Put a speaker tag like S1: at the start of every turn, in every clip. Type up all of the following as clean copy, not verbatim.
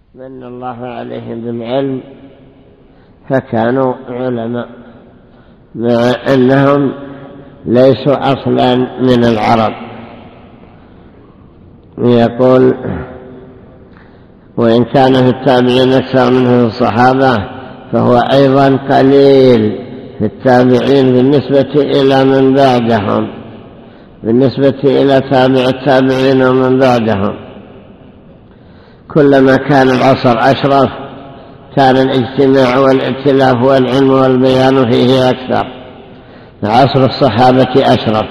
S1: من الله عليهم بالعلم فكانوا علماء، مع أنهم ليسوا أصلا من العرب. يقول: وإن كان في التابعين أكثر منه في الصحابة فهو أيضا قليل في التابعين بالنسبة إلى من بعدهم، بالنسبة إلى تابع التابعين ومن بعدهم. كلما كان العصر أشرف كان الاجتماع والائتلاف والعلم والبيان فيه أكثر. عصر الصحابة أشرف،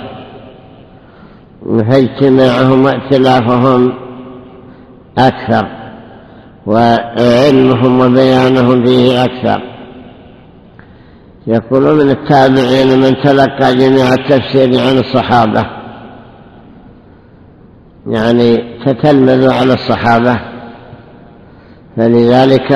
S1: فاجتماعهم وائتلافهم أكثر، وعلمهم وبيانهم فيه أكثر. يقول: من التابعين من تلقى جميع التفسير عن الصحابة، يعني تتلمذ على الصحابة، فلذلك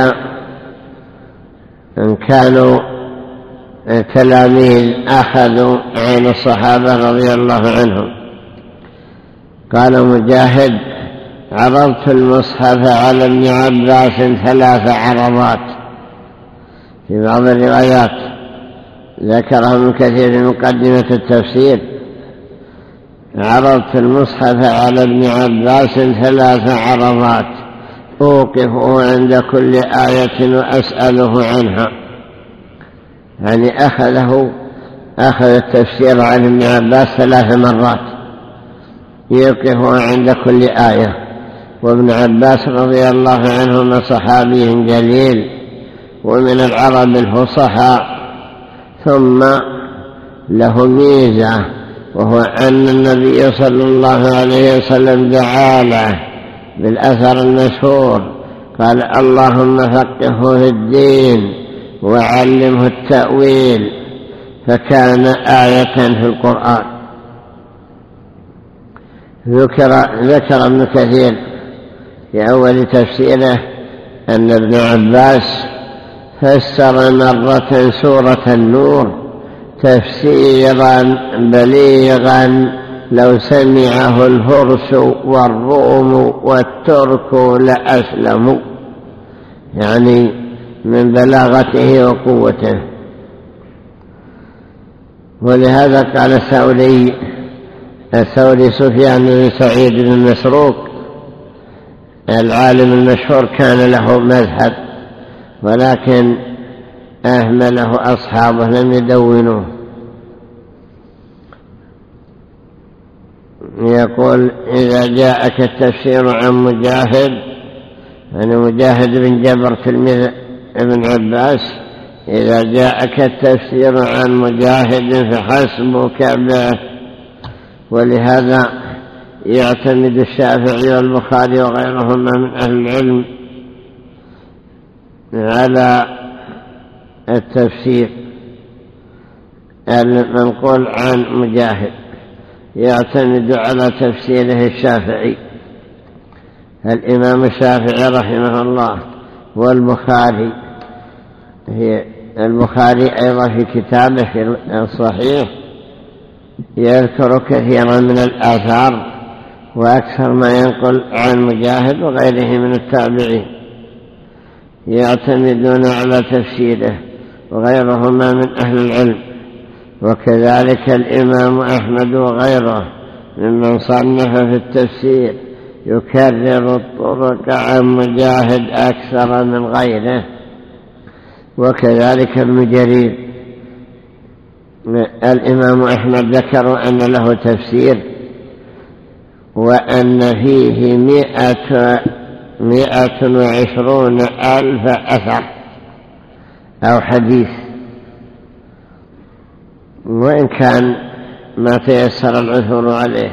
S1: إن كانوا تلاميذ أخذوا عن الصحابة رضي الله عنهم. قال مجاهد: عرضت المصحف على ابن عباس 3 عرضات. في بعض الروايات ذكرها ابن كثير في مقدمة التفسير: عرضت المصحف على ابن عباس 3 عرضات أوقفه عند كل آية وأسأله عنها. يعني أخذ التفسير عن ابن عباس 3 مرات يوقفه عند كل آية. وابن عباس رضي الله عنهما صحابي جليل ومن العرب الفصحاء، ثم له ميزة، وهو أن النبي صلى الله عليه وسلم دعا له بالأثر المشهور، قال: اللهم فقهه في الدين وعلمه التأويل، فكان آية في القرآن. ذكر ابن كثير في أول تفسيره أن ابن عباس فسر مرة سورة النور تفسيرا بليغا لو سمعه الفرس والروم والترك لأسلموا، يعني من بلاغته وقوته. ولهذا قال الثوري سفيان بن سعيد بن مسروق العالم المشهور كان له مذهب، ولكن أهمله أصحابه لم يدونوه. يقول: إذا جاءك التفسير عن مجاهد، يعني مجاهد بن جبر تلميذ ابن عباس، إذا جاءك التفسير عن مجاهد فحسبك به. ولهذا يعتمد الشافعي والبخاري وغيرهما من أهل العلم على التفسير المنقول عن مجاهد، يعتمد على تفسيره الشافعي، الإمام الشافعي رحمه الله، والبخاري. البخاري أيضا في كتابه في الصحيح يذكر كثيرا من الآثار، وأكثر ما ينقل عن مجاهد وغيره من التابعين يعتمدون على تفسيره، وغيرهما من أهل العلم. وكذلك الإمام أحمد وغيره ممن صنف في التفسير يكرر الطرق عن مجاهد أكثر من غيره. وكذلك ابن جرير. الإمام أحمد ذكر أن له تفسير، وأن فيه 120,000 أثر أو حديث، وإن كان ما تيسر العثور عليه.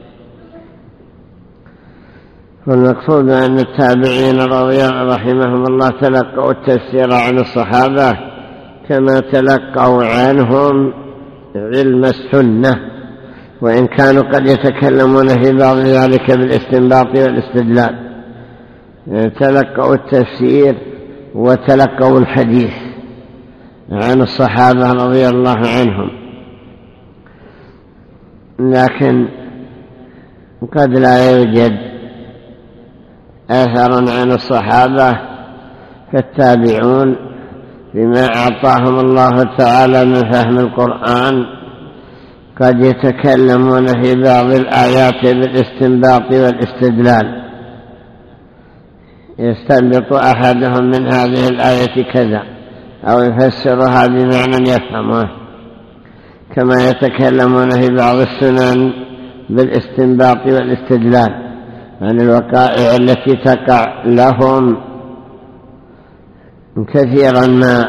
S1: والمقصود أن التابعين رحمهم الله تلقوا التفسير عن الصحابة كما تلقوا عنهم علم السنة، وإن كانوا قد يتكلمون في بعض ذلك بالاستنباط والاستدلال. تلقوا التفسير وتلقوا الحديث عن الصحابة رضي الله عنهم، لكن قد لا يوجد أثرا عن الصحابة فالتابعون بما أعطاهم الله تعالى من فهم القرآن قد يتكلمون في بعض الآيات بالاستنباط والاستدلال، يستنبط أحدهم من هذه الآية كذا أو يفسرها بمعنى يفهمه، كما يتكلمون في بعض السنن بالاستنباط والاستدلال عن الوقائع التي تقع لهم. كثيرا ما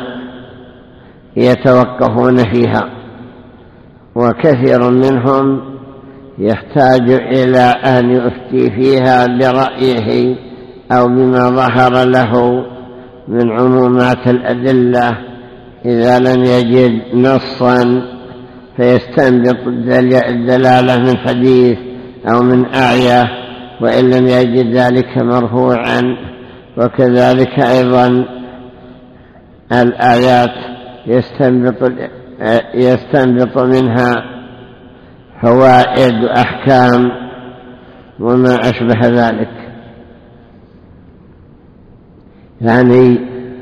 S1: يتوقفون فيها، وكثير منهم يحتاج إلى أن يفتي فيها برأيه أو بما ظهر له من عمومات الأدلة إذا لم يجد نصا فيستنبط الدلالة من حديث أو من آية، وإن لم يجد ذلك مرفوعا. وكذلك أيضا الآيات يستنبط منها فوائد وأحكام وما أشبه ذلك. يعني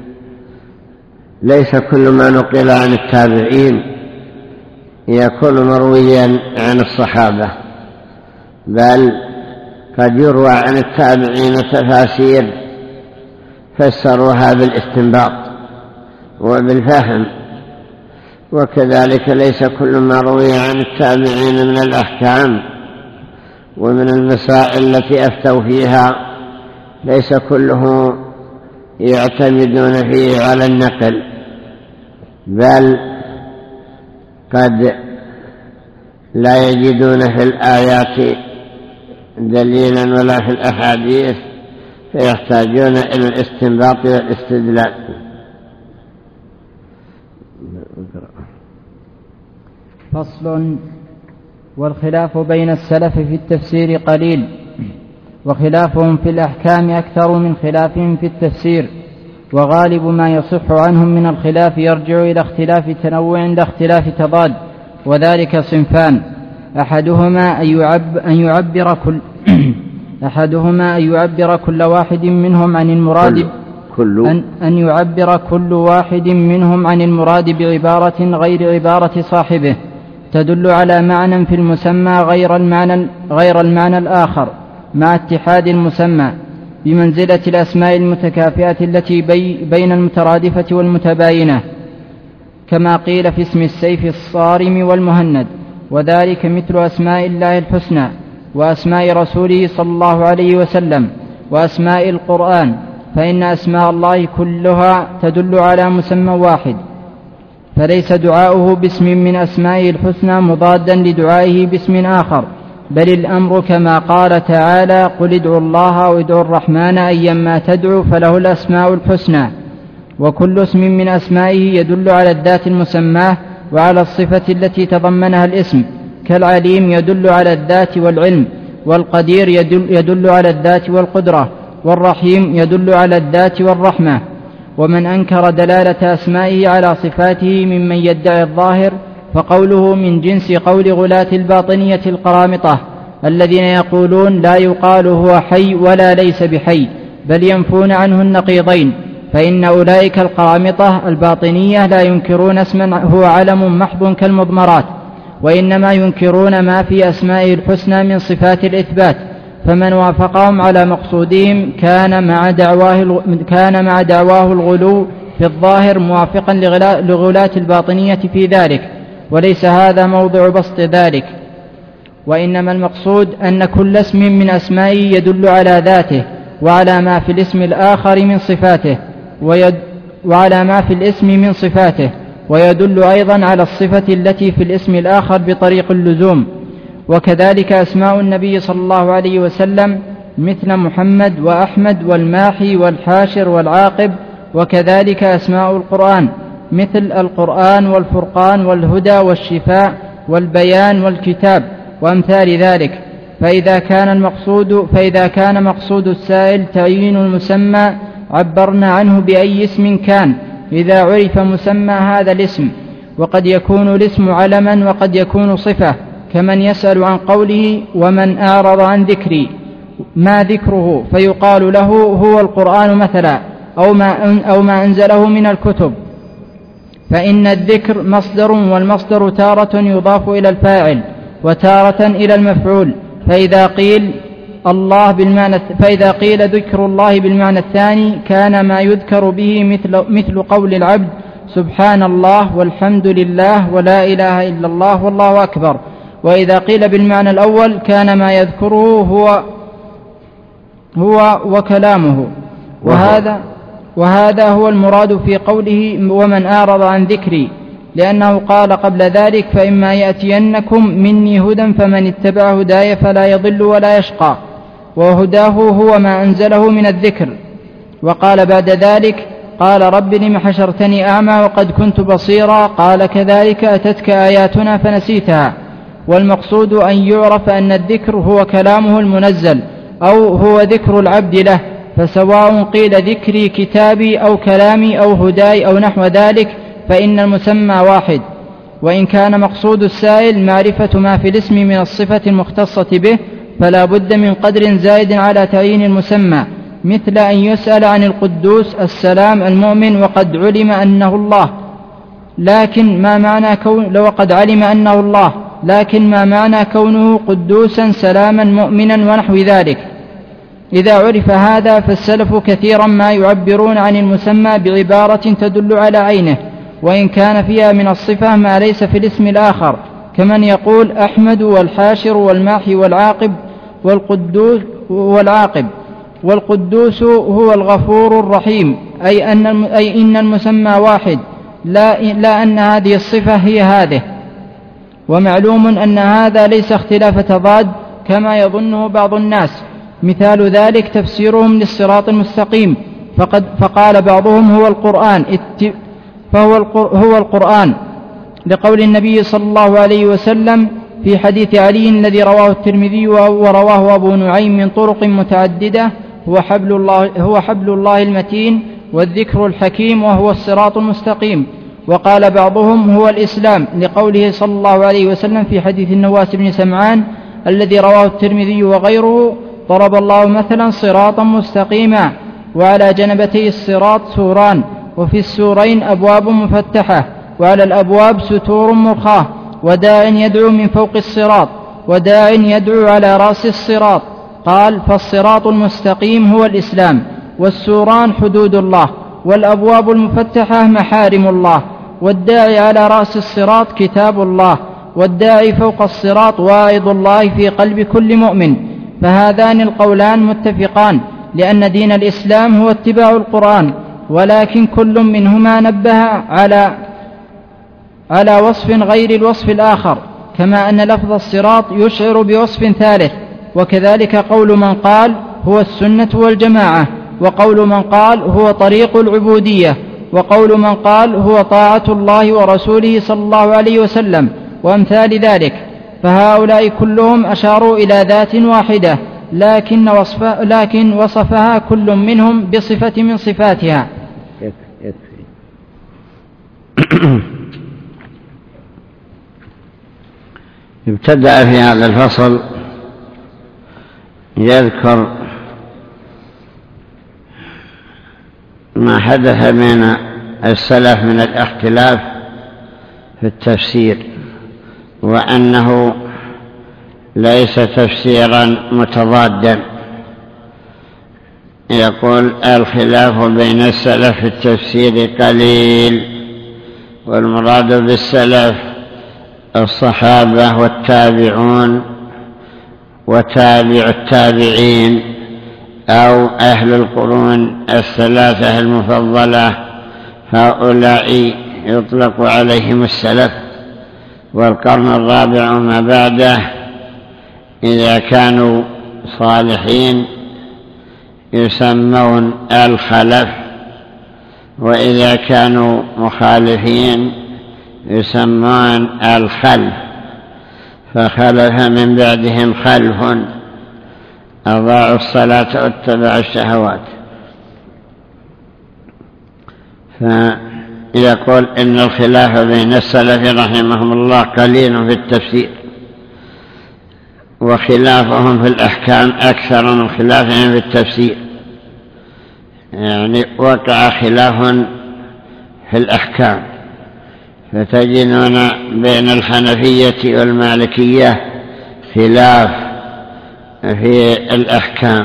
S1: ليس كل ما نقل عن التابعين يكون مرويا عن الصحابة، بل قد يروى عن التابعين تفاسير فسروها بالاستنباط وبالفهم، وكذلك ليس كل ما روي عن التابعين من الأحكام ومن المسائل التي أفتوا فيها ليس كله يعتمدون فيه على النقل، بل قد لا يجدون في الآيات دليلا ولا في الأحاديث فيحتاجون إلى الاستنباط والاستدلال.
S2: فصل: والخلاف بين السلف في التفسير قليل، وخلافهم في الأحكام أكثر من خلافهم في التفسير، وغالب ما يصح عنهم من الخلاف يرجع إلى اختلاف تنوع لا اختلاف تضاد، وذلك صنفان: أحدهما أن يعبر كل واحد منهم عن المراد أن يعبر كل واحد منهم عن المراد بعبارة غير عبارة صاحبه تدل على معنى في المسمى غير المعنى الآخر مع اتحاد المسمى، بمنزلة الأسماء المتكافئة التي بين المترادفة والمتباينة، كما قيل في اسم السيف الصارم والمهند، وذلك مثل أسماء الله الحسنى وأسماء رسوله صلى الله عليه وسلم وأسماء القرآن، فإن أسماء الله كلها تدل على مسمى واحد، فليس دعاؤه باسم من أسمائه الحسنى مضادا لدعائه باسم آخر، بل الأمر كما قال تعالى: قل ادعوا الله أو ادعوا الرحمن أيما تدعوا فله الأسماء الحسنى. وكل اسم من أسمائه يدل على الذات المسماه وعلى الصفة التي تضمنها الاسم، كالعليم يدل على الذات والعلم، والقدير يدل على الذات والقدرة، والرحيم يدل على الذات والرحمة. ومن أنكر دلالة أسمائه على صفاته ممن يدعي الظاهر فقوله من جنس قول غلاة الباطنية القرامطة الذين يقولون لا يقال هو حي ولا ليس بحي، بل ينفون عنه النقيضين، فإن أولئك القرامطة الباطنية لا ينكرون اسما هو علم محض كالمضمرات، وإنما ينكرون ما في أسمائه الحسنى من صفات الإثبات، فمن وافقهم على مقصودهم كان مع دعواه الغلو في الظاهر موافقا لغلاة الباطنية في ذلك، وليس هذا موضع بسط ذلك، وإنما المقصود أن كل اسم من أسمائه يدل على ذاته وعلى ما في الاسم الآخر من صفاته ويدل أيضا على الصفة التي في الاسم الآخر بطريق اللزوم. وكذلك أسماء النبي صلى الله عليه وسلم مثل محمد وأحمد والماحي والحاشر والعاقب، وكذلك أسماء القرآن مثل القرآن والفرقان والهدى والشفاء والبيان والكتاب وأمثال ذلك. فإذا كان مقصود السائل تعيين المسمى عبرنا عنه بأي اسم كان إذا عرف مسمى هذا الاسم، وقد يكون الاسم علما وقد يكون صفة، كمن يسأل عن قوله ومن أعرض عن ذكري، ما ذكره فيقال له هو القرآن مثلا أو ما أنزله من الكتب، فإن الذكر مصدر، والمصدر تارة يضاف إلى الفاعل وتارة إلى المفعول، فإذا قيل ذكر الله بالمعنى الثاني كان ما يذكر به مثل قول العبد سبحان الله والحمد لله ولا إله إلا الله والله أكبر، وإذا قيل بالمعنى الأول كان ما يذكره هو وكلامه، وهذا هو المراد في قوله ومن أعرض عن ذكري، لأنه قال قبل ذلك فإما يأتينكم مني هدى فمن اتبع هداي فلا يضل ولا يشقى، وهداه هو ما أنزله من الذكر. وقال بعد ذلك قال رب لم حشرتني أعمى وقد كنت بصيرا، قال كذلك أتتك آياتنا فنسيتها. والمقصود أن يعرف أن الذكر هو كلامه المنزل أو هو ذكر العبد له، فسواء قيل ذكري كتابي أو كلامي أو هداي أو نحو ذلك فإن المسمى واحد. وإن كان مقصود السائل معرفة ما في الاسم من الصفة المختصة به فلا بد من قدر زائد على تعيين المسمى، مثل أن يسأل عن القدوس السلام المؤمن وقد علم أنه الله، لكن ما معنى كونه قدوسا سلاما مؤمنا ونحو ذلك. إذا عرف هذا فالسلف كثيرا ما يعبرون عن المسمى بعبارة تدل على عينه، وإن كان فيها من الصفة ما ليس في الاسم الآخر، كمن يقول أحمد والحاشر والماحي والقدوس هو الغفور الرحيم، أي إن المسمى واحد، لا أن هذه الصفة هي هذه. ومعلوم أن هذا ليس اختلاف تضاد كما يظنه بعض الناس، مثال ذلك تفسيرهم للصراط المستقيم، فقال بعضهم هو القرآن لقول النبي صلى الله عليه وسلم في حديث علي الذي رواه الترمذي ورواه أبو نعيم من طرق متعددة هو حبل الله المتين والذكر الحكيم وهو الصراط المستقيم. وقال بعضهم هو الإسلام لقوله صلى الله عليه وسلم في حديث النواس بن سمعان الذي رواه الترمذي وغيره ضرب الله مثلا صراطا مستقيما وعلى جنبتي الصراط سوران وفي السورين أبواب مفتحة وعلى الأبواب ستور مرخاة وداع يدعو من فوق الصراط وداع يدعو على رأس الصراط. قال فالصراط المستقيم هو الإسلام، والسوران حدود الله، والأبواب المفتحة محارم الله، والداعي على رأس الصراط كتاب الله، والداعي فوق الصراط واعظ الله في قلب كل مؤمن. فهذان القولان متفقان، لأن دين الإسلام هو اتباع القرآن، ولكن كل منهما نبه على وصف غير الوصف الآخر، كما أن لفظ الصراط يشعر بوصف ثالث. وكذلك قول من قال هو السنة والجماعة، وقول من قال هو طريق العبودية، وقول من قال هو طاعة الله ورسوله صلى الله عليه وسلم، وأمثال ذلك. فهؤلاء كلهم أشاروا إلى ذات واحدة، لكن وصفها كل منهم بصفة من صفاتها.
S1: ابتدأ في هذا الفصل يذكر ما حدث بين السلف من الاختلاف في التفسير، وأنه ليس تفسيرا متضادا. يقول الخلاف بين السلف في التفسير قليل، والمراد بالسلف الصحابة والتابعون وتابع التابعين أو أهل القرون الثلاثة المفضلة، هؤلاء يطلق عليهم السلف. والقرن الرابع ما بعده إذا كانوا صالحين يسمون الخلف، وإذا كانوا مخالفين يسمون الخلف. فخلف من بعدهم خلف أضاعوا الصلاة واتبعوا الشهوات. فيقول إن الخلاف بين السلف رحمهم الله قليل في التفسير، وخلافهم في الأحكام أكثر من خلافهم في التفسير، يعني وقع خلاف في الأحكام، فتجدون بين الحنفية والمالكية خلاف في الأحكام،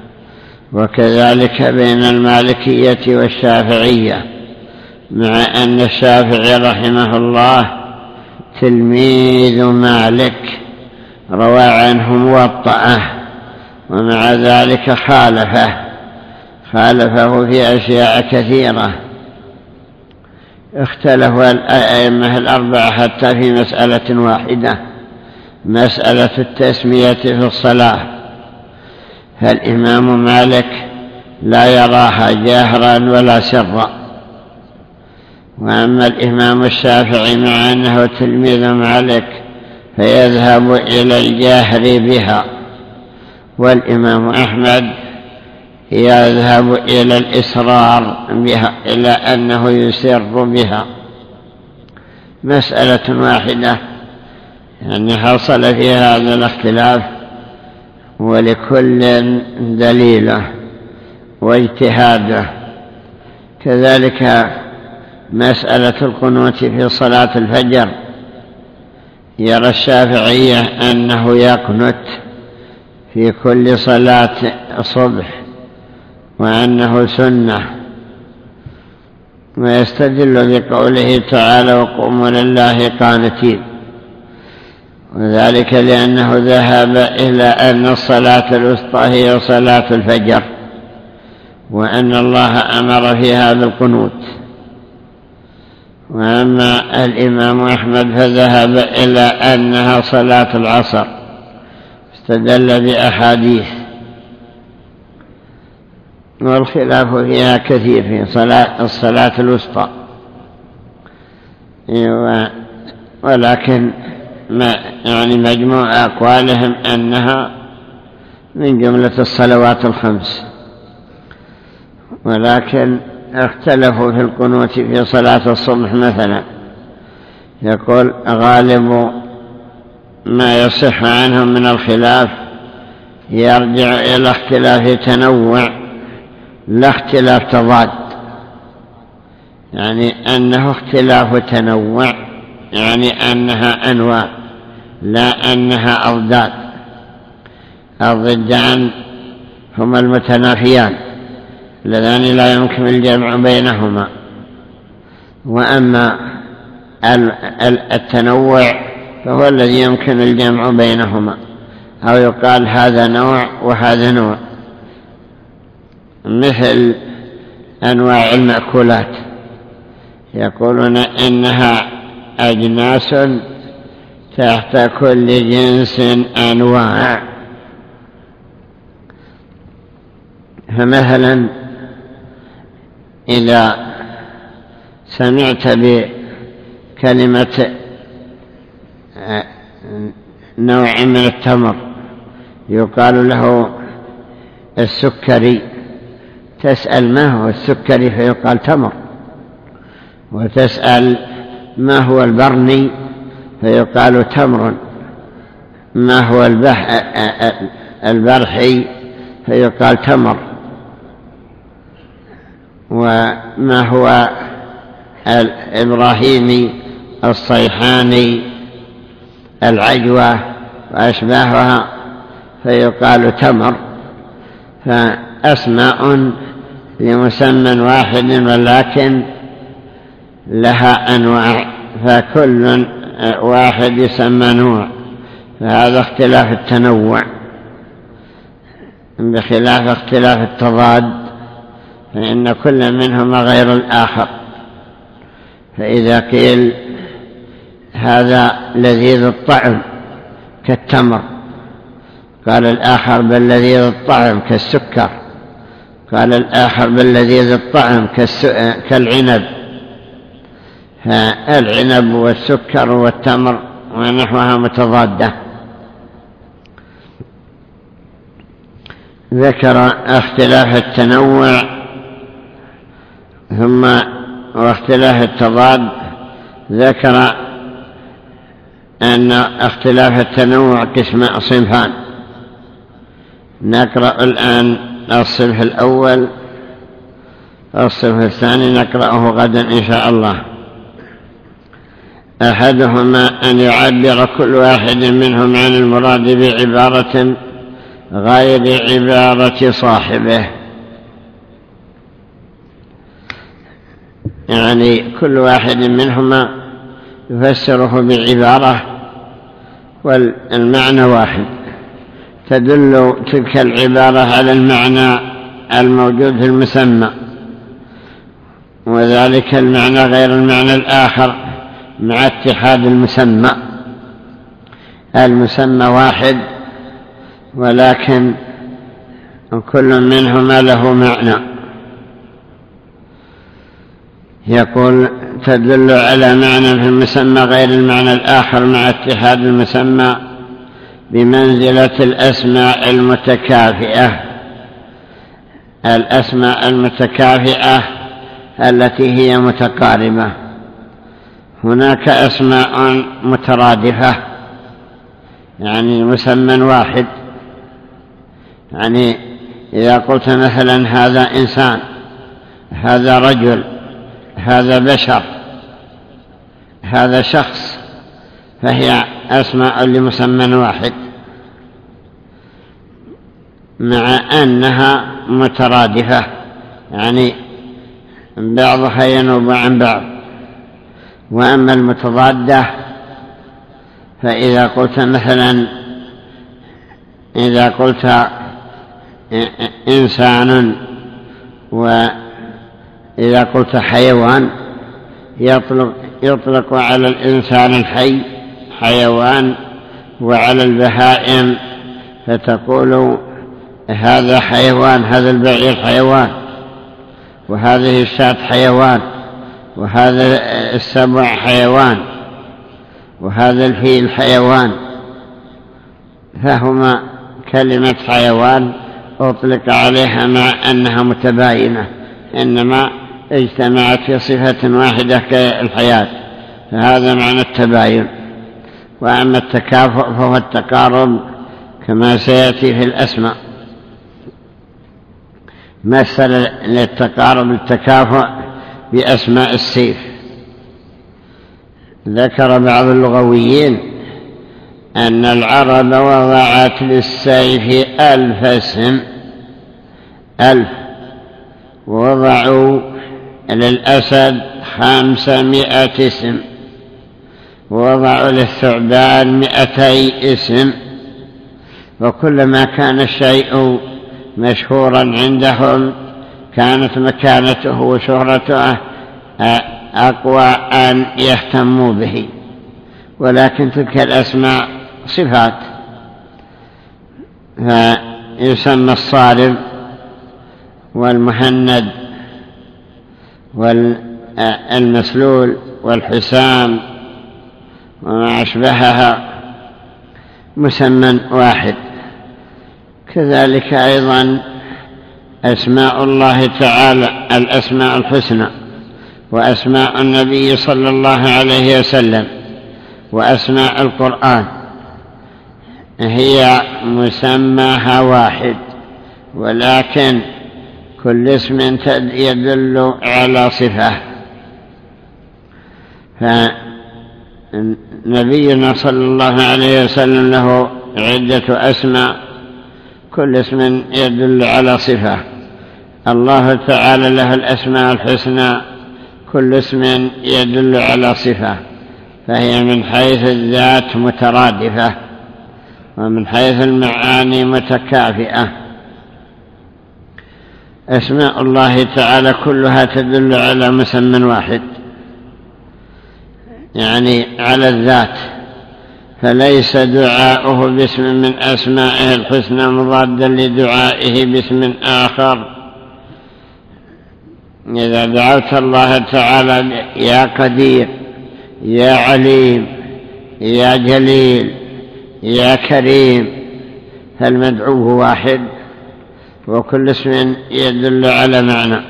S1: وكذلك بين المالكية والشافعية، مع أن الشافعي رحمه الله تلميذ مالك روى عنه موطأه، ومع ذلك خالفه في أشياء كثيرة. اختلفوا الأئمة الأربعة حتى في مسألة واحدة، مسألة التسمية في الصلاة، فالإمام مالك لا يراها جهرا ولا سرا، وأما الإمام الشافعي مع أنه تلميذ مالك فيذهب إلى الجهر بها، والإمام أحمد يذهب إلى الإسرار بها، إلى أنه يسر بها. مسألة واحدة يعني حصل فيها هذا الاختلاف، ولكل دليله واجتهاده. كذلك مسألة القنوت في صلاة الفجر، يرى الشافعية أنه يقنت في كل صلاة صبح، وأنه سنة، ويستدل بقوله تعالى وقوموا لله قانتين، وذلك لأنه ذهب إلى أن الصلاة الوسطى هي صلاة الفجر، وأن الله أمر فيها بالقنوت. وأما الإمام أحمد فذهب إلى أنها صلاة العصر، استدل بأحاديث، والخلاف فيها كثير في الصلاة الوسطى، ولكن يعني مجموع أقوالهم أنها من جملة الصلوات الخمس، ولكن اختلفوا في القنوت في صلاة الصبح مثلا. يقول غالب ما يصح عنهم من الخلاف يرجع إلى اختلاف تنوع لا اختلاف تضاد، يعني أنه اختلاف تنوع، يعني أنها أنواع لا أنها أضداد. الضدان هما المتنافيان اللذان لا يمكن الجمع بينهما، وأما التنوع فهو الذي يمكن الجمع بينهما، أو يقال هذا نوع وهذا نوع، مثل أنواع المأكولات، يقولون إنها أجناس تحت كل جنس أنواع. فمثلا إذا سمعت بكلمة نوع من التمر يقال له السكري، تسأل ما هو السكري فيقال تمر، وتسأل ما هو البرني فيقال تمر، ما هو البرحي فيقال تمر، وما هو الإبراهيمي الصيحاني العجوة وأشباهها فيقال تمر. فأسماء لمسمى واحد ولكن لها أنواع، فكل واحد يسمى نوع، فهذا اختلاف التنوع، بخلاف اختلاف التضاد فإن كل منهما غير الآخر. فإذا قيل هذا لذيذ الطعم كالتمر، قال الآخر بل لذيذ الطعم كالسكر، قال الآخر بل لذيذ الطعم كالعنب. فالعنب والسكر والتمر ونحوها متضادة. ذكر اختلاف التنوع ثم واختلاف التضاد، ذكر أن اختلاف التنوع قسم صنفان. نقرأ الآن الصنف الأول، الصنف الثاني نقرأه غدا إن شاء الله. أحدهما أن يعبر كل واحد منهم عن المراد بعبارة غير عبارة صاحبه، يعني كل واحد منهما يفسره بعبارة والمعنى واحد، تدل تلك العبارة على المعنى الموجود في المسمى، وذلك المعنى غير المعنى الآخر مع اتحاد المسمى. المسمى واحد ولكن كل منهما له معنى. يقول تدل على معنى في المسمى غير المعنى الآخر مع اتحاد المسمى بمنزلة الأسماء المتكافئة. الأسماء المتكافئة التي هي متقاربة. هناك أسماء مترادفة، يعني مسمى واحد، يعني إذا قلت مثلا هذا إنسان، هذا رجل، هذا بشر، هذا شخص، فهي أسماء لمسمى واحد مع أنها مترادفة، يعني بعضها ينوب عن بعض. وأما المتضادة فإذا قلت مثلا إذا قلت إنسان وإذا قلت حيوان يطلق على الإنسان الحي حيوان، وعلى البهائم فتقول هذا حيوان، هذا البعير حيوان، وهذه الشاة حيوان، وهذا السبع حيوان، وهذا الفيل حيوان. فهما كلمة حيوان أطلق عليها مع أنها متباينة، إنما اجتمعت في صفة واحدة كالحياة، فهذا معنى التباين. وأما التكافؤ فهو التقارب كما سيأتي في الأسماء. مثل للتقارب التكافؤ بأسماء السيف. ذكر بعض اللغويين أن العرب وضعت للسيف 1000 اسم، 1000، ووضعوا للأسد 500 اسم، ووضعوا للثعبان 200 اسم. وكلما كان الشيء مشهورا عندهم كانت مكانته وشهرته أقوى أن يهتموا به. ولكن تلك الأسماء صفات، فيسمى الصارم والمهند والمسلول والحسام وما أشبهها مسمى واحد. كذلك أيضا أسماء الله تعالى الأسماء الحسنى، وأسماء النبي صلى الله عليه وسلم، وأسماء القرآن هي مسماها واحد، ولكن كل اسم يدل على صفة. فنبينا صلى الله عليه وسلم له عدة أسماء، كل اسم يدل على صفة. الله تعالى له الأسماء الحسنى، كل اسم يدل على صفة، فهي من حيث الذات مترادفة، ومن حيث المعاني متكافئة. أسماء الله تعالى كلها تدل على مسمى واحد، يعني على الذات، فليس دعاؤه باسم من أسمائه الحسنى مضادا لدعائه باسم آخر. إذا دعوت الله تعالى يا قدير، يا عليم، يا جليل، يا كريم، فالمدعو واحد، وكل اسم يدل على معنى.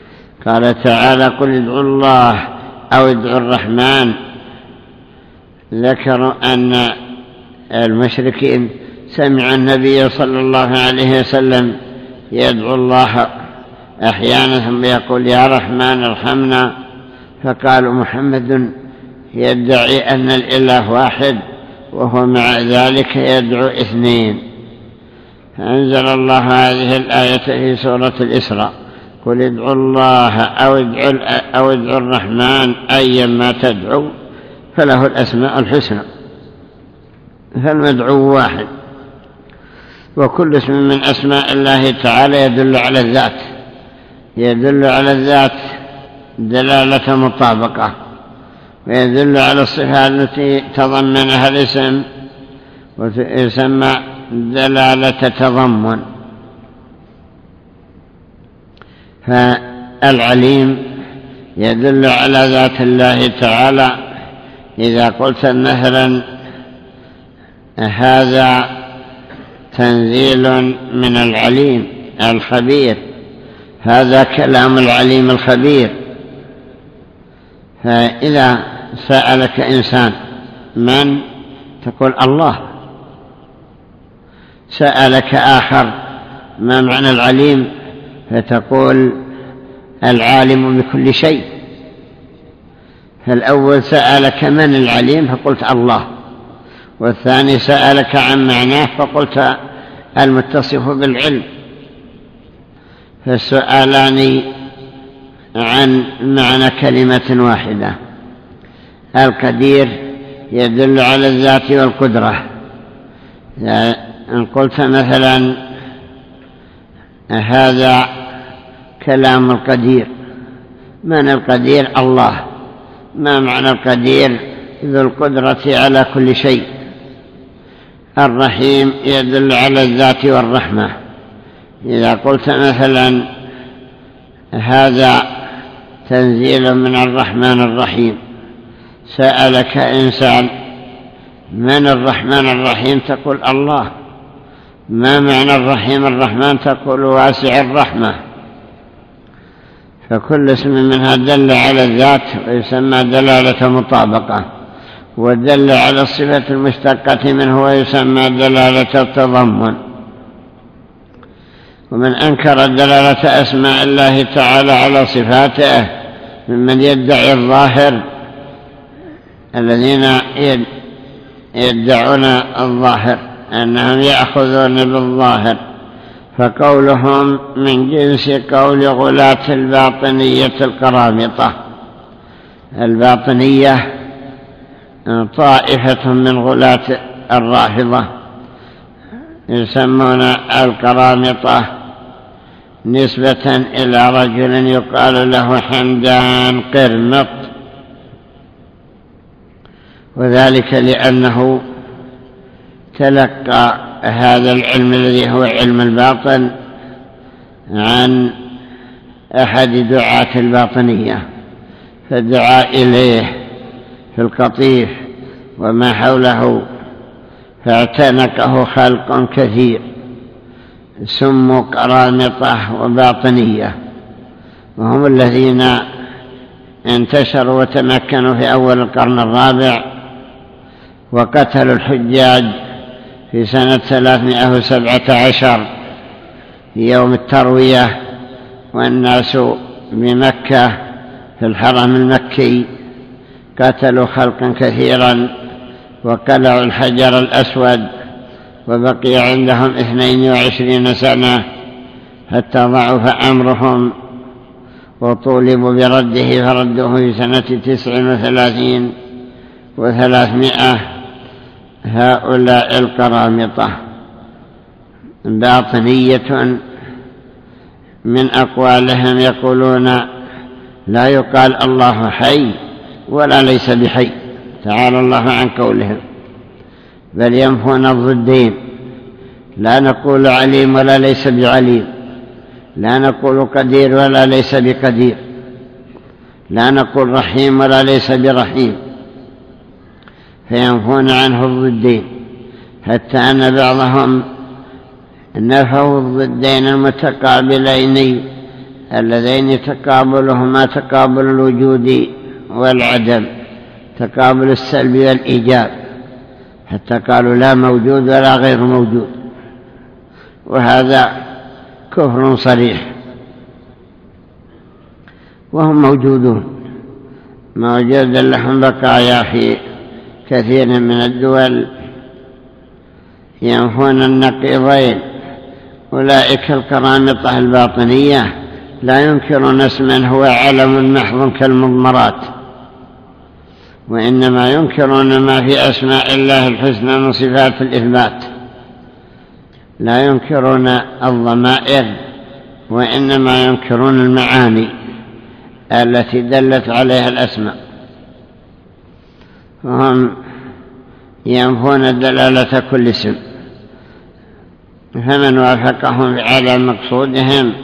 S1: قال تعالى قل ادعوا الله أو ادعوا الرحمن ذكروا أن المشركين سمع النبي صلى الله عليه وسلم يدعو الله أحيانا ثم يقول يا رحمن ارحمنا، فقالوا محمد يدعي أن الإله واحد وهو مع ذلك يدعو اثنين. فأنزل الله هذه الآية في سورة الإسراء: قل ادعوا الله أو ادعوا الرحمن أيما تدعو فله الأسماء الحسنى. فالمدعو واحد، وكل اسم من أسماء الله تعالى يدل على الذات، يدل على الذات دلالة مطابقة، ويدل على الصفة التي تضمنها الاسم ويسمى دلالة تضمن. فالعليم يدل على ذات الله تعالى. إذا قلت مثلا هذا تنزيل من العليم الخبير، هذا كلام العليم الخبير. فإذا سألك إنسان من، تقول الله. سألك آخر ما معنى العليم، فتقول العالم بكل شيء. فالأول سألك من العليم فقلت الله، والثاني سألك عن معناه فقلت المتصف بالعلم. فالسؤالان عن معنى كلمة واحدة. القدير يدل على الذات والقدرة. إن قلت مثلا هذا كلام القدير، من القدير؟ الله. ما معنى القدير؟ ذو القدرة على كل شيء. الرحيم يدل على الذات والرحمة. إذا قلت مثلا هذا تنزيل من الرحمن الرحيم، سألك إنسان من الرحمن الرحيم، تقول الله. ما معنى الرحيم الرحمن؟ تقول واسع الرحمة. فكل اسم منها دل على الذات ويسمى دلالة مطابقة، ودل على الصفة المشتقة منه ويسمى دلالة التضمن. ومن أنكر دلالة أسماء الله تعالى على صفاته ممن يدعي الظاهر، الذين يدعون الظاهر أنهم يأخذون بالظاهر، فقولهم من جنس قول غلاة الباطنية القرامطة. الباطنية طائفة من غلاة الرافضة يسمون القرامطة نسبة إلى رجل يقال له حمدان قرمط، وذلك لأنه تلقى هذا العلم الذي هو علم الباطن عن أحد دعاة الباطنية، فدعا إليه في القطيف وما حوله، فاعتنقه خلق كثير سموا قرامطة وباطنية، وهم الذين انتشروا وتمكنوا في أول القرن الرابع، وقتلوا الحجاج في سنة 317 في يوم التروية، والناس بمكة في الحرم المكي قتلوا خلقا كثيرا وقلعوا الحجر الأسود، وبقي عندهم 22 سنة حتى ضعف أمرهم وطولبوا برده، فردوه في سنة 39 و300. هؤلاء القرامطة باطنية من أقوالهم يقولون لا يقال الله حي ولا ليس بحي، تعالى الله عن قولهم، بل ينفون الضدين. لا نقول عليم ولا ليس بعليم، لا نقول قدير ولا ليس بقدير، لا نقول رحيم ولا ليس برحيم، فينفون عنه الضدين، حتى أن بعضهم نفوا الضدين المتقابلين اللذين تقابلهما تقابل الوجود والعدم، تقابل السلب والإيجاب، حتى قالوا لا موجود ولا غير موجود، وهذا كفر صريح. وهم موجودون، موجود لهم بقايا في كثير من الدول ينفون النقيضين. أولئك القرامطة الباطنية لا ينكرون اسما هو علم محض كالمضمرات، وإنما ينكرون ما في أسماء الله الحسنى من صفات الإثبات، لا ينكرون الضمائر، وإنما ينكرون المعاني التي دلت عليها الأسماء. وهم ينفون دلالة كل اسم، فمن وافقهم على مقصودهم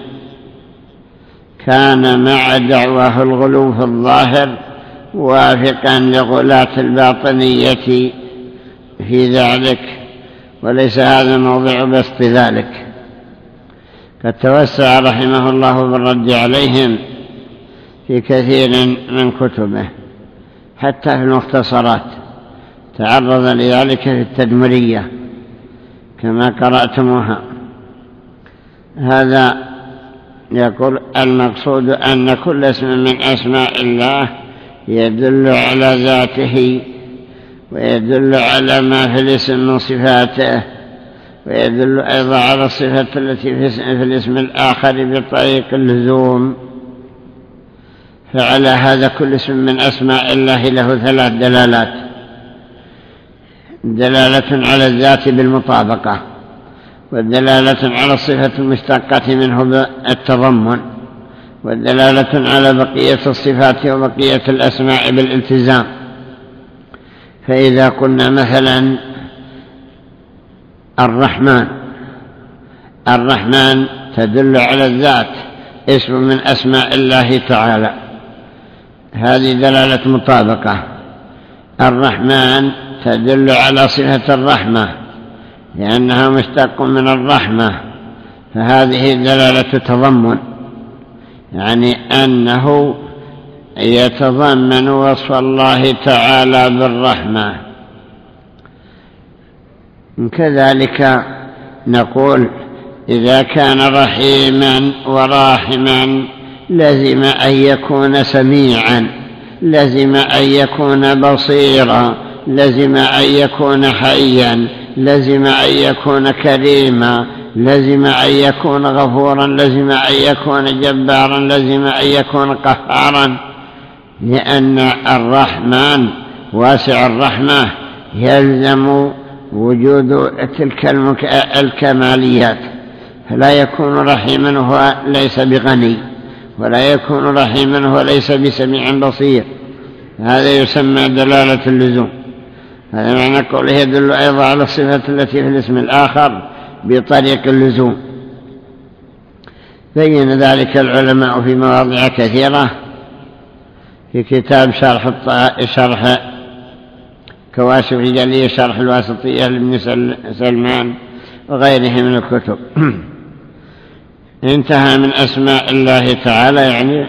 S1: كان مع دعواه الغلو في الظاهر وافقا لغلاة الباطنية في ذلك، وليس هذا موضع بسط ذلك. قد توسع رحمه الله بالرد عليهم في كثير من كتبه، حتى في المختصرات تعرض لذلك في التدمرية كما قرأتموها. هذا يقول المقصود أن كل اسم من أسماء الله يدل على ذاته، ويدل على ما في الاسم من صفاته، ويدل أيضا على الصفة التي في الاسم الآخر بطريق اللزوم. فعلى هذا كل اسم من أسماء الله له 3 دلالات: دلالة على الذات بالمطابقة، والدلالة على الصفة المشتقة منه بالتضمن، والدلالة على بقية الصفات وبقية الأسماء بالالتزام. فإذا قلنا مثلا الرحمن تدل على الذات، اسم من أسماء الله تعالى، هذه دلالة مطابقة. الرحمن تدل على صفة الرحمة لأنها مشتق من الرحمة، فهذه دلالة تضمن، يعني أنه يتضمن وصف الله تعالى بالرحمة. كذلك نقول إذا كان رحيما وراحما لزم أن يكون سميعا، لزم أن يكون بصيرا، لزم أن يكون حيا، لزم أن يكون كريما، لزم أن يكون غفورا، لزم أن يكون جبارا، لزم أن يكون قهارا، لأن الرحمن واسع الرحمة يلزم وجود تلك الكماليات، فلا يكون رحيما وهو ليس بغني، ولا يكون رحيما وهو ليس بسميع بصير. هذا يسمى دلالة اللزوم. هذا معنى قوله يدل أيضا على الصفة التي في الاسم الآخر بطريق اللزوم. بين ذلك العلماء في مواضع كثيرة في كتاب شرح كواشف الجلية، شرح الواسطية لابن سلمان وغيره من الكتب. انتهى من أسماء الله تعالى يعني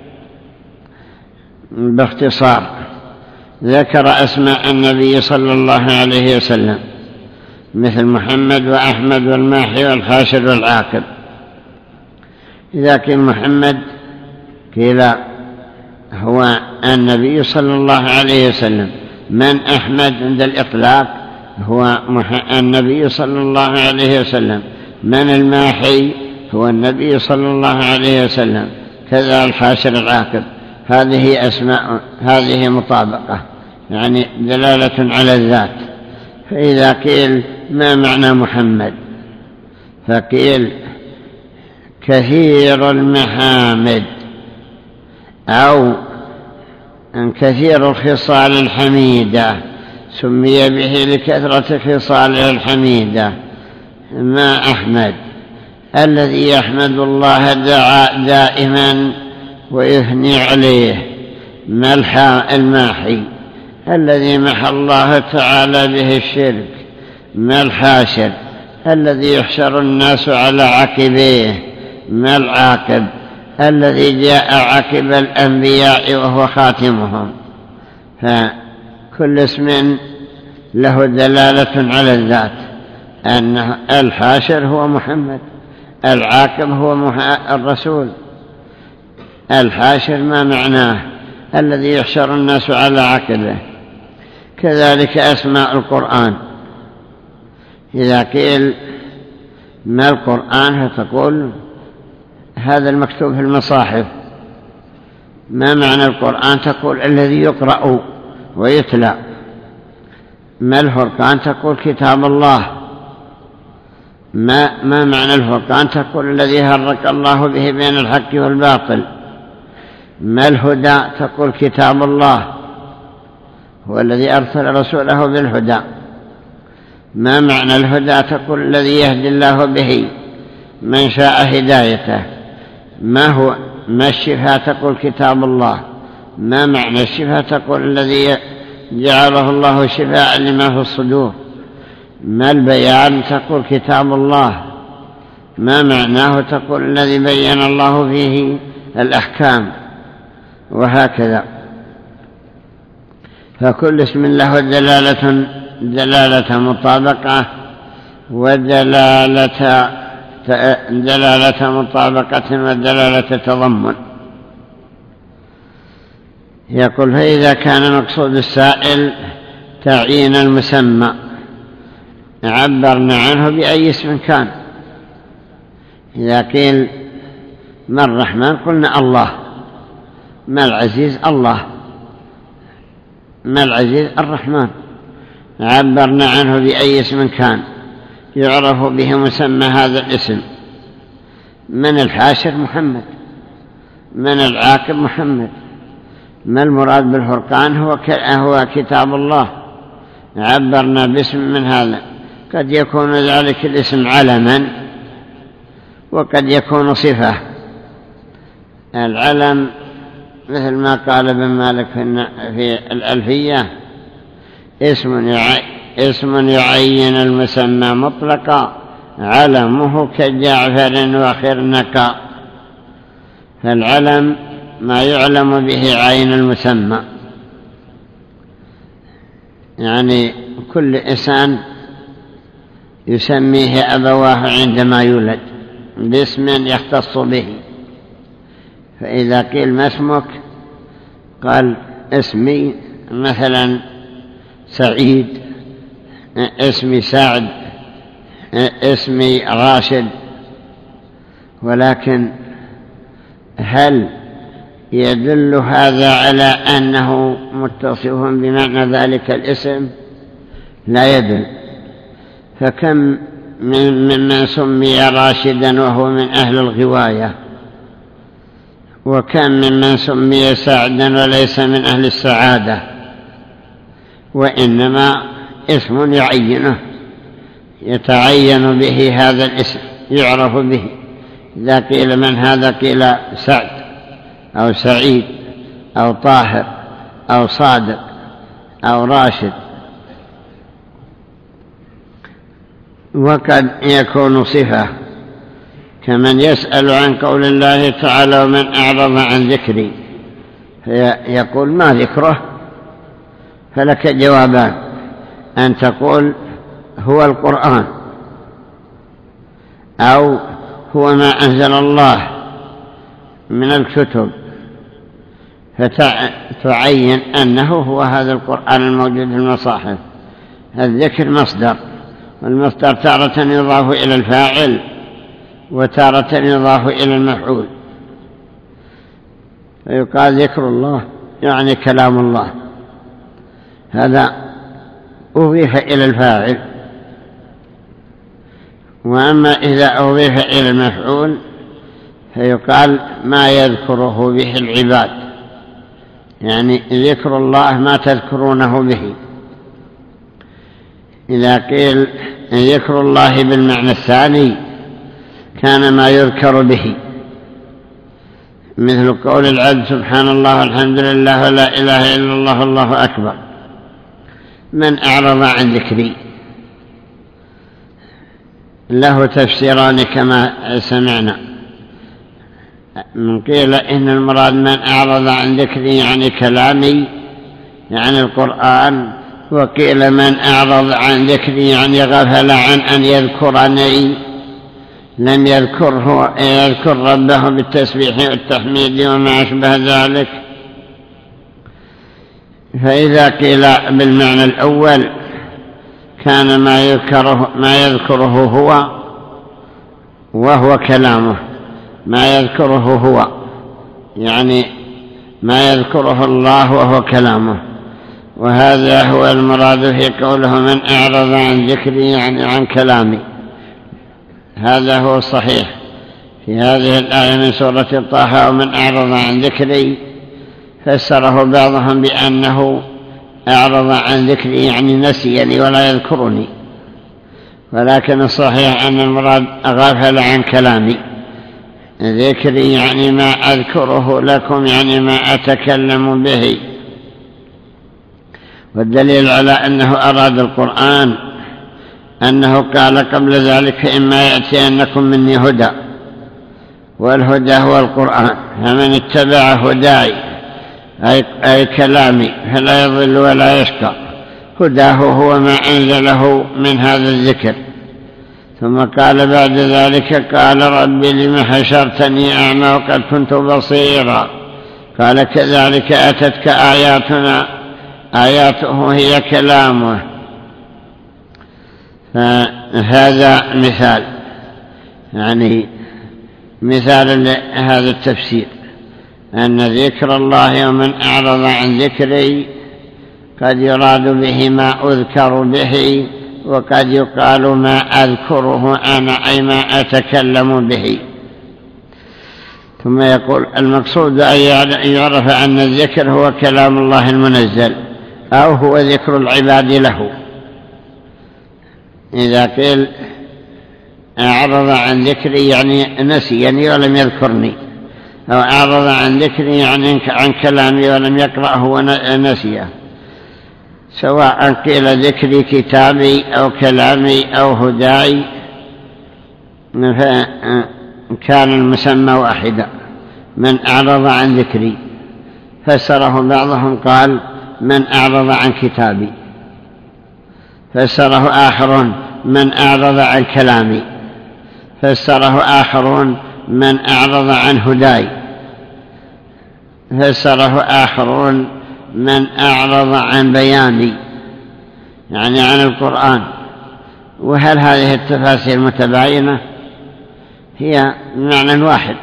S1: باختصار. ذكر أسماء النبي صلى الله عليه وسلم مثل محمد وأحمد والماحي والحاشر والعاقب. إذا كان محمد قيل هو النبي صلى الله عليه وسلم. من أحمد عند الإطلاق هو النبي صلى الله عليه وسلم. من الماحي هو النبي صلى الله عليه وسلم. كذا الحاشر العاقب. هذه أسماء، هذه مطابقة يعني دلالة على الذات. فإذا قيل ما معنى محمد فقيل كثير المحامد أو كثير الخصال الحميدة، سمي به لكثرة خصاله الحميدة. ما أحمد الذي يحمد الله دائما ويثني عليه. ما الماحي الذي محى الله تعالى به الشرك. ما الحاشر الذي يحشر الناس على عقبيه. ما العاقب الذي جاء عقب الأنبياء وهو خاتمهم. كل اسم له دلالة على الذات، أن الحاشر هو محمد، العاقب هو الرسول. الحاشر ما معناه؟ الذي يحشر الناس على عقبه. كذلك أسماء القرآن، إذا قيل ما القرآن فتقول هذا المكتوب في المصاحف. ما معنى القرآن؟ تقول الذي يقرأ ويتلى. ما الفرقان؟ تقول كتاب الله. ما معنى الفرقان؟ تقول الذي فرق الله به بين الحق والباطل. ما الهدى؟ تقول كتاب الله هو الذي أرسل رسوله بالهدى. ما معنى الهدى؟ تقول الذي يهدي الله به من شاء هدايته. ما الشفاء؟ تقول كتاب الله. ما معنى الشفاء؟ تقول الذي جعله الله شفاء لما في الصدور. ما البيان؟ تقول كتاب الله. ما معناه؟ تقول الذي بين الله فيه الأحكام. وهكذا، فكل اسم له دلالة مطابقة ودلالة مطابقة ودلالة تضمن. يقول فإذا كان مقصود السائل تعيين المسمى عبرنا عنه بأي اسم كان. إذا قيل ما الرحمن قلنا الله. ما العزيز؟ الله. ما العزيز؟ الرحمن. عبرنا عنه بأي اسم كان يعرف به مسمى هذا الاسم. من الحاشر؟ محمد. من العاقب؟ محمد. ما المراد بالفرقان؟ هو كتاب الله. عبرنا باسم من هذا. قد يكون ذلك الاسم علما وقد يكون صفة. العلم مثل ما قال ابن مالك في الألفية اسم يعين المسمى مطلقا علمه كجعفر وخرنقا. فالعلم ما يعلم به عين المسمى، يعني كل إنسان يسميه أبواه عندما يولد باسم يختص به. فإذا قيل ما اسمك؟ قال اسمي مثلا سعيد، اسمي سعد، اسمي راشد. ولكن هل يدل هذا على أنه متصف بمعنى ذلك الاسم؟ لا يدل. فكم ممن سمي راشدا وهو من أهل الغواية، وكم ممن سمي سعدا وليس من أهل السعادة. وإنما اسم يعينه، يتعين به هذا الاسم، يعرف به. إذا قيل من هذا؟ قيل سعد أو سعيد أو طاهر أو صادق أو راشد. وقد يكون صفة، كمن يسأل عن قول الله تعالى ومن أعرض عن ذكري، يقول ما ذكره؟ فلك جوابان: أن تقول هو القرآن، أو هو ما أنزل الله من الكتب، فتعين أنه هو هذا القرآن الموجود في المصاحف. الذكر مصدر، والمصدر تارة يضاف إلى الفاعل وتارة يضاف إلى المفعول. فيقال ذكر الله يعني كلام الله، هذا أضيف إلى الفاعل. وأما إذا أضيف إلى المفعول فيقال ما يذكره به العباد، يعني ذكر الله ما تذكرونه به. إذا قيل ذكر الله بالمعنى الثاني كان ما يذكر به، مثل قول العبد سبحان الله والحمد لله ولا إله إلا الله والله أكبر. من أعرض عن ذكري له تفسيران كما سمعنا. من قيل إن المراد من أعرض عن ذكري يعني كلامي، يعني القرآن. وقيل من أعرض عن ذكري يعني غفل عن أن يذكرني، لم يذكر ربه بالتسبيح والتحميد وما أشبه ذلك. فإذا قيل بالمعنى الأول كان ما يذكره هو وهو كلامه، ما يذكره هو يعني ما يذكره الله وهو كلامه. وهذا هو المراد في قوله من أعرض عن ذكري يعني عن كلامي. هذا هو الصحيح في هذه الآية من سورة طه. ومن أعرض عن ذكري فسره بعضهم بأنه أعرض عن ذكري يعني نسيني ولا يذكرني، ولكن الصحيح أن المراد غفل عن كلامي. ذكري يعني ما أذكره لكم يعني ما أتكلم به. والدليل على أنه أراد القرآن أنه قال قبل ذلك فإما يأتينكم مني هدى، والهدى هو القرآن، فمن اتبع هداي أي كلامي فلا يضل ولا يشقى. هداه هو ما أنزله من هذا الذكر. ثم قال بعد ذلك قال رب لم حشرتني أعمى وقد كنت بصيرا، قال كذلك أتتك آياتنا آياته هي كلامه. فهذا مثال يعني مثال لهذا التفسير، أن ذكر الله ومن أعرض عن ذكري قد يراد به ما أذكر به، وقد يقال ما أذكره أنا أي ما أتكلم به. ثم يقول المقصود أن يعرف أن الذكر هو كلام الله المنزل أو هو ذكر العباد له. إذا قيل أعرض عن ذكري يعني نسيني ولم يذكرني، أو أعرض عن ذكري يعني عن كلامي ولم يقرأه ونسيه، سواء قيل ذكري كتابي أو كلامي أو هداي كان المسمى واحدا. من أعرض عن ذكري فسره بعضهم قال من أعرض عن كتابي، فسره آخرون من أعرض عن كلامي، فسره آخرون من أعرض عن هداي، فسره آخرون من أعرض عن بياني يعني عن القرآن. وهل هذه التفاسير متباينة؟ هي معنى واحد.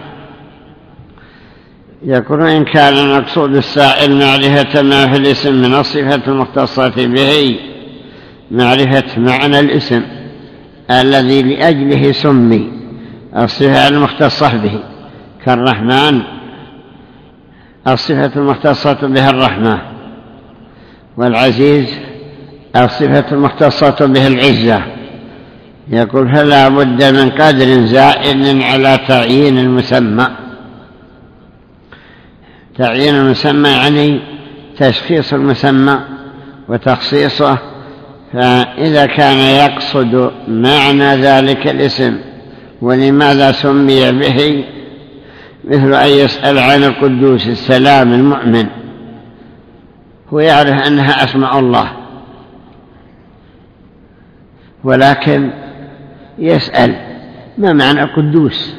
S1: يقول إن كان المقصود السائل معرفة ما في الاسم من الصفة المختصة به، معرفة معنى الاسم الذي لأجله سمي، الصفة المختصة به كالرحمن الصفة المختصة به الرحمة، والعزيز الصفة المختصة به العزة. يقول فلا بد من قدر زائد على تعيين المسمى. تعيين المسمى يعني تشخيص المسمى وتخصيصه. فإذا كان يقصد معنى ذلك الاسم ولماذا سمي به، مثل أن يسأل عن القدوس السلام المؤمن، هو يعرف أنها أسماء الله، ولكن يسأل ما معنى القدوس،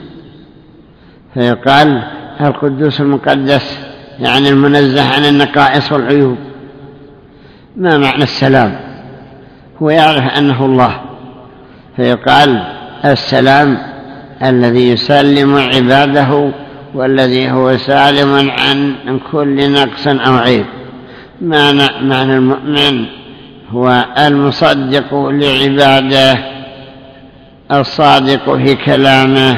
S1: فيقال القدوس المقدس يعني المنزه عن النقائص والعيوب. ما معنى السلام؟ هو يعرف أنه الله، فيقال السلام الذي يسلم عباده والذي هو سالم عن كل نقص أو عيب. معنى المؤمن هو المصدق لعباده الصادق في كلامه،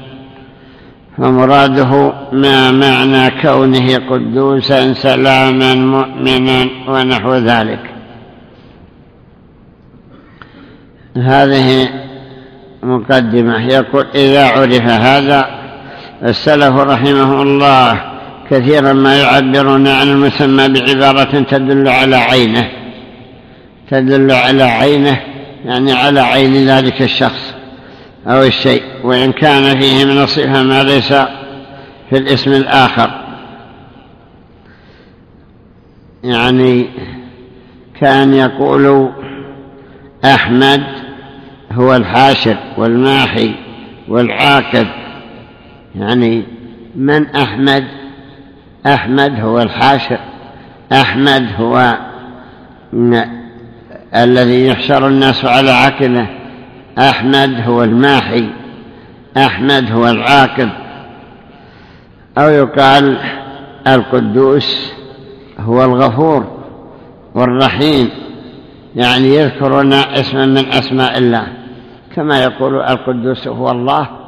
S1: فمراده ما معنى كونه قدوسا سلاما مؤمنا ونحو ذلك. هذه مقدمة. يقول إذا عرف هذا، السلف رحمه الله كثيرا ما يعبرون عن المسمى بعبارة تدل على عينه، تدل على عينه يعني على عين ذلك الشخص أو الشيء، وإن كان فيه من الصفة ما ليس في الاسم الآخر. يعني كان يقول أحمد هو الحاشر والماحي والعاقب. يعني من أحمد؟ أحمد هو الحاشر، أحمد هو الذي يحشر الناس على عقبه، أحمد هو الماحي، أحمد هو العاقب. أو يقال القدوس هو الغفور والرحيم، يعني يذكرون اسما من أسماء الله، كما يقول القدوس هو الله